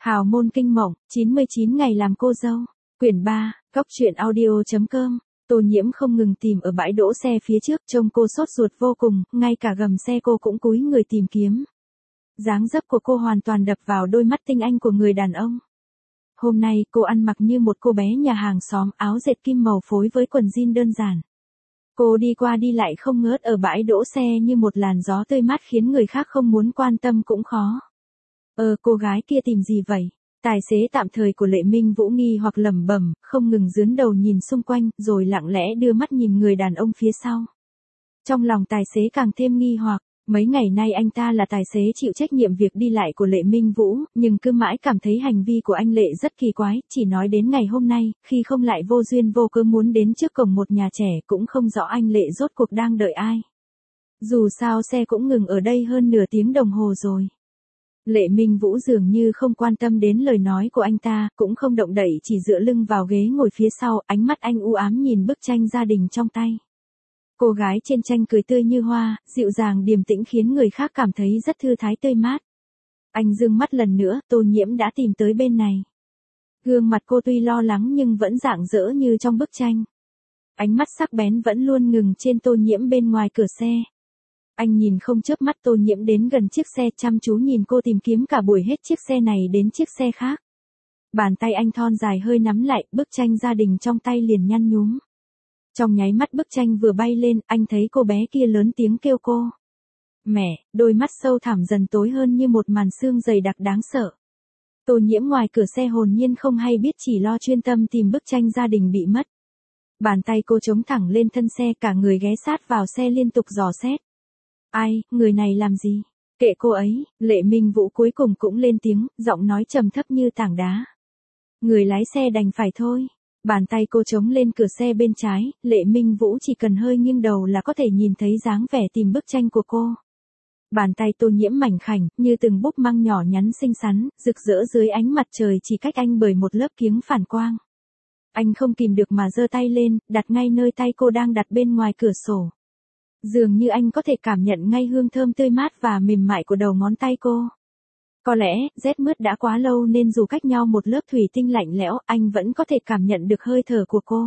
Hào môn kinh mộng, 99 ngày làm cô dâu. Quyển 3, Cóc truyện audio.com. Tô Nhiễm không ngừng tìm ở bãi đỗ xe phía trước, trông cô sốt ruột vô cùng, ngay cả gầm xe cô cũng cúi người tìm kiếm. Dáng dấp của cô hoàn toàn đập vào đôi mắt tinh anh của người đàn ông. Hôm nay cô ăn mặc như một cô bé nhà hàng xóm, áo dệt kim màu phối với quần jean đơn giản. Cô đi qua đi lại không ngớt ở bãi đỗ xe như một làn gió tươi mát khiến người khác không muốn quan tâm cũng khó. Cô gái kia tìm gì vậy? Tài xế tạm thời của Lệ Minh Vũ nghi hoặc lẩm bẩm, không ngừng dướn đầu nhìn xung quanh, rồi lặng lẽ đưa mắt nhìn người đàn ông phía sau. Trong lòng tài xế càng thêm nghi hoặc, mấy ngày nay anh ta là tài xế chịu trách nhiệm việc đi lại của Lệ Minh Vũ, nhưng cứ mãi cảm thấy hành vi của anh Lệ rất kỳ quái, chỉ nói đến ngày hôm nay, khi không lại vô duyên vô cớ muốn đến trước cổng một nhà trẻ, cũng không rõ anh Lệ rốt cuộc đang đợi ai. Dù sao xe cũng ngừng ở đây hơn nửa tiếng đồng hồ rồi. Lệ Minh Vũ dường như không quan tâm đến lời nói của anh ta, cũng không động đậy, chỉ dựa lưng vào ghế ngồi phía sau, ánh mắt anh u ám nhìn bức tranh gia đình trong tay. Cô gái trên tranh cười tươi như hoa, dịu dàng điềm tĩnh khiến người khác cảm thấy rất thư thái tươi mát. Anh dương mắt lần nữa, Tô Nhiễm đã tìm tới bên này. Gương mặt cô tuy lo lắng nhưng vẫn rạng rỡ như trong bức tranh. Ánh mắt sắc bén vẫn luôn ngừng trên Tô Nhiễm bên ngoài cửa xe. Anh nhìn không chớp mắt Tô Nhiễm đến gần chiếc xe, chăm chú nhìn cô tìm kiếm cả buổi hết chiếc xe này đến chiếc xe khác. Bàn tay anh thon dài hơi nắm lại, bức tranh gia đình trong tay liền nhăn nhúm. Trong nháy mắt bức tranh vừa bay lên, anh thấy cô bé kia lớn tiếng kêu cô. Mẹ, đôi mắt sâu thẳm dần tối hơn như một màn sương dày đặc đáng sợ. Tô Nhiễm ngoài cửa xe hồn nhiên không hay biết, chỉ lo chuyên tâm tìm bức tranh gia đình bị mất. Bàn tay cô chống thẳng lên thân xe, cả người ghé sát vào xe liên tục dò xét. Ai, người này làm gì? Kệ cô ấy. Lệ Minh Vũ cuối cùng cũng lên tiếng, giọng nói trầm thấp như tảng đá. Người lái xe đành phải thôi. Bàn tay cô chống lên cửa xe bên trái, Lệ Minh Vũ chỉ cần hơi nghiêng đầu là có thể nhìn thấy dáng vẻ tìm bức tranh của cô. Bàn tay Tô Nhiễm mảnh khảnh, như từng búp măng nhỏ nhắn xinh xắn, rực rỡ dưới ánh mặt trời chỉ cách anh bởi một lớp kiếng phản quang. Anh không kìm được mà giơ tay lên, đặt ngay nơi tay cô đang đặt bên ngoài cửa sổ. Dường như anh có thể cảm nhận ngay hương thơm tươi mát và mềm mại của đầu ngón tay cô. Có lẽ, rét mướt đã quá lâu nên dù cách nhau một lớp thủy tinh lạnh lẽo, anh vẫn có thể cảm nhận được hơi thở của cô.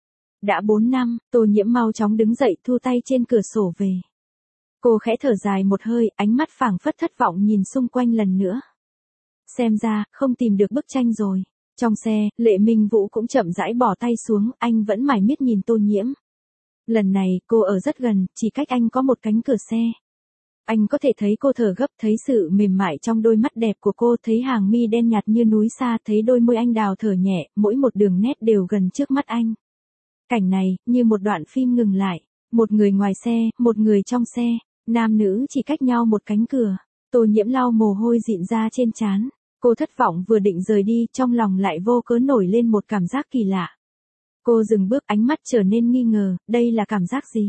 Đã 4 năm, Tô Nhiễm mau chóng đứng dậy, thu tay trên cửa sổ về. Cô khẽ thở dài một hơi, ánh mắt phảng phất thất vọng nhìn xung quanh lần nữa. Xem ra, không tìm được bức tranh rồi. Trong xe, Lệ Minh Vũ cũng chậm rãi bỏ tay xuống, anh vẫn mải miết nhìn Tô Nhiễm. Lần này, cô ở rất gần, chỉ cách anh có một cánh cửa xe. Anh có thể thấy cô thở gấp, thấy sự mềm mại trong đôi mắt đẹp của cô, thấy hàng mi đen nhạt như núi xa, thấy đôi môi anh đào thở nhẹ, mỗi một đường nét đều gần trước mắt anh. Cảnh này, như một đoạn phim ngừng lại. Một người ngoài xe, một người trong xe, nam nữ chỉ cách nhau một cánh cửa. Tô Nhiễm lau mồ hôi dịn ra trên trán. Cô thất vọng vừa định rời đi, trong lòng lại vô cớ nổi lên một cảm giác kỳ lạ. Cô dừng bước, ánh mắt trở nên nghi ngờ, đây là cảm giác gì?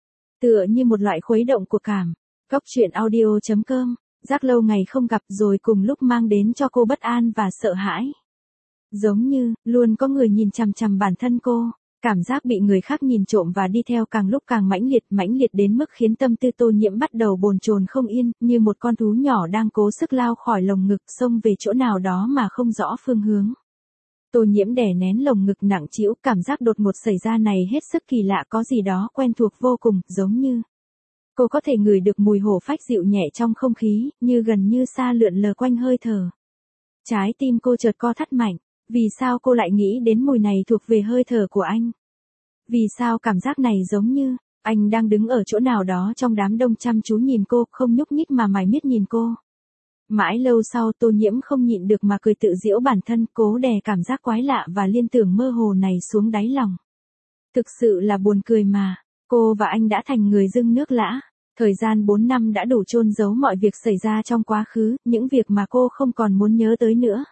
Tựa như một loại khuấy động của cảm. Cóc truyện audio.com, giác lâu ngày không gặp rồi cùng lúc mang đến cho cô bất an và sợ hãi. Giống như, luôn có người nhìn chằm chằm bản thân cô, cảm giác bị người khác nhìn trộm và đi theo càng lúc càng mãnh liệt đến mức khiến tâm tư Tô Nhiễm bắt đầu bồn chồn không yên, như một con thú nhỏ đang cố sức lao khỏi lồng ngực, xông về chỗ nào đó mà không rõ phương hướng. Tô Nhiễm đè nén lồng ngực nặng trĩu, cảm giác đột ngột xảy ra này hết sức kỳ lạ, có gì đó quen thuộc vô cùng, giống như cô có thể ngửi được mùi hổ phách dịu nhẹ trong không khí, như gần như xa lượn lờ quanh hơi thở. Trái tim cô chợt co thắt mạnh, vì sao cô lại nghĩ đến mùi này thuộc về hơi thở của anh? Vì sao cảm giác này giống như anh đang đứng ở chỗ nào đó trong đám đông chăm chú nhìn cô, không nhúc nhích mà mải miết nhìn cô. Mãi lâu sau Tô Nhiễm không nhịn được mà cười tự giễu bản thân, cố đè cảm giác quái lạ và liên tưởng mơ hồ này xuống đáy lòng. Thực sự là buồn cười mà, cô và anh đã thành người dưng nước lã. Thời gian 4 năm đã đủ chôn giấu mọi việc xảy ra trong quá khứ, những việc mà cô không còn muốn nhớ tới nữa.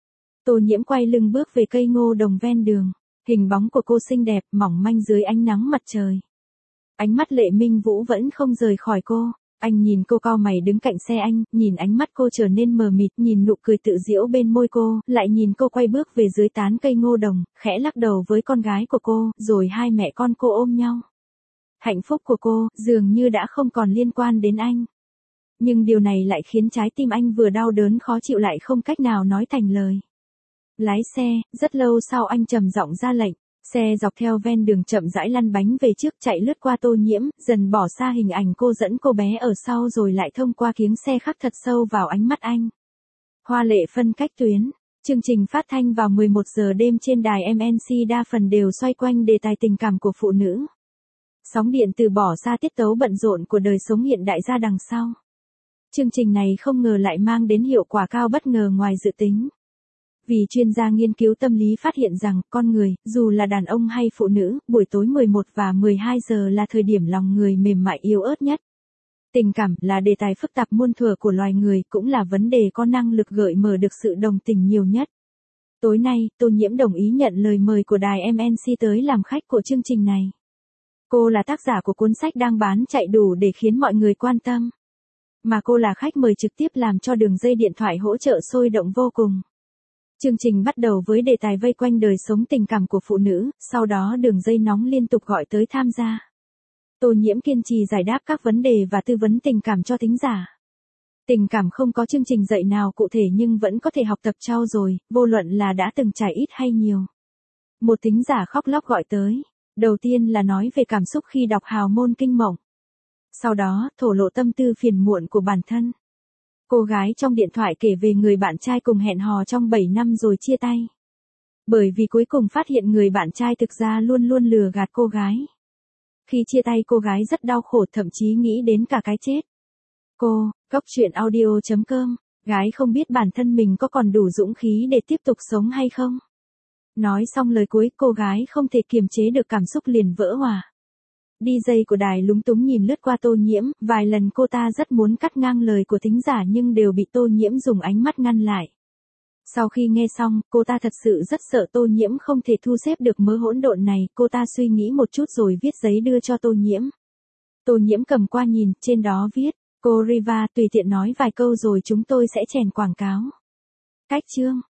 Tô Nhiễm quay lưng bước về cây ngô đồng ven đường. Hình bóng của cô xinh đẹp, mỏng manh dưới ánh nắng mặt trời. Ánh mắt Lệ Minh Vũ vẫn không rời khỏi cô. Anh nhìn cô cau mày đứng cạnh xe anh, nhìn ánh mắt cô trở nên mờ mịt, nhìn nụ cười tự giễu bên môi cô, lại nhìn cô quay bước về dưới tán cây ngô đồng, khẽ lắc đầu với con gái của cô, rồi hai mẹ con cô ôm nhau. Hạnh phúc của cô, dường như đã không còn liên quan đến anh. Nhưng điều này lại khiến trái tim anh vừa đau đớn khó chịu lại không cách nào nói thành lời. Lái xe, rất lâu sau anh trầm giọng ra lệnh. Xe dọc theo ven đường chậm rãi lăn bánh về trước chạy lướt qua Tô Nhiễm, dần bỏ xa hình ảnh cô dẫn cô bé ở sau rồi lại thông qua kiếng xe khắc thật sâu vào ánh mắt anh. Hoa lệ phân cách tuyến. Chương trình phát thanh vào 11 giờ đêm trên đài MNC đa phần đều xoay quanh đề tài tình cảm của phụ nữ. Sóng điện từ bỏ xa tiết tấu bận rộn của đời sống hiện đại ra đằng sau. Chương trình này không ngờ lại mang đến hiệu quả cao bất ngờ ngoài dự tính. Vì chuyên gia nghiên cứu tâm lý phát hiện rằng, con người, dù là đàn ông hay phụ nữ, buổi tối 11 và 12 giờ là thời điểm lòng người mềm mại yếu ớt nhất. Tình cảm là đề tài phức tạp muôn thuở của loài người, cũng là vấn đề có năng lực gợi mở được sự đồng tình nhiều nhất. Tối nay, Tô Nhiễm đồng ý nhận lời mời của đài MNC tới làm khách của chương trình này. Cô là tác giả của cuốn sách đang bán chạy đủ để khiến mọi người quan tâm. Mà cô là khách mời trực tiếp làm cho đường dây điện thoại hỗ trợ sôi động vô cùng. Chương trình bắt đầu với đề tài vây quanh đời sống tình cảm của phụ nữ, sau đó đường dây nóng liên tục gọi tới tham gia. Tô Nhiễm kiên trì giải đáp các vấn đề và tư vấn tình cảm cho thính giả. Tình cảm không có chương trình dạy nào cụ thể nhưng vẫn có thể học tập trau dồi, vô luận là đã từng trải ít hay nhiều. Một thính giả khóc lóc gọi tới. Đầu tiên là nói về cảm xúc khi đọc Hào môn kinh mộng. Sau đó, thổ lộ tâm tư phiền muộn của bản thân. Cô gái trong điện thoại kể về người bạn trai cùng hẹn hò trong 7 năm rồi chia tay. Bởi vì cuối cùng phát hiện người bạn trai thực ra luôn luôn lừa gạt cô gái. Khi chia tay cô gái rất đau khổ, thậm chí nghĩ đến cả cái chết. Cô, Goctruyện.audio.com, gái không biết bản thân mình có còn đủ dũng khí để tiếp tục sống hay không. Nói xong lời cuối, cô gái không thể kiềm chế được cảm xúc liền vỡ òa. DJ của đài lúng túng nhìn lướt qua Tô Nhiễm, vài lần cô ta rất muốn cắt ngang lời của thính giả nhưng đều bị Tô Nhiễm dùng ánh mắt ngăn lại. Sau khi nghe xong, cô ta thật sự rất sợ Tô Nhiễm không thể thu xếp được mớ hỗn độn này, cô ta suy nghĩ một chút rồi viết giấy đưa cho Tô Nhiễm. Tô Nhiễm cầm qua nhìn, trên đó viết, cô Riva tùy tiện nói vài câu rồi chúng tôi sẽ chèn quảng cáo. Cách chương.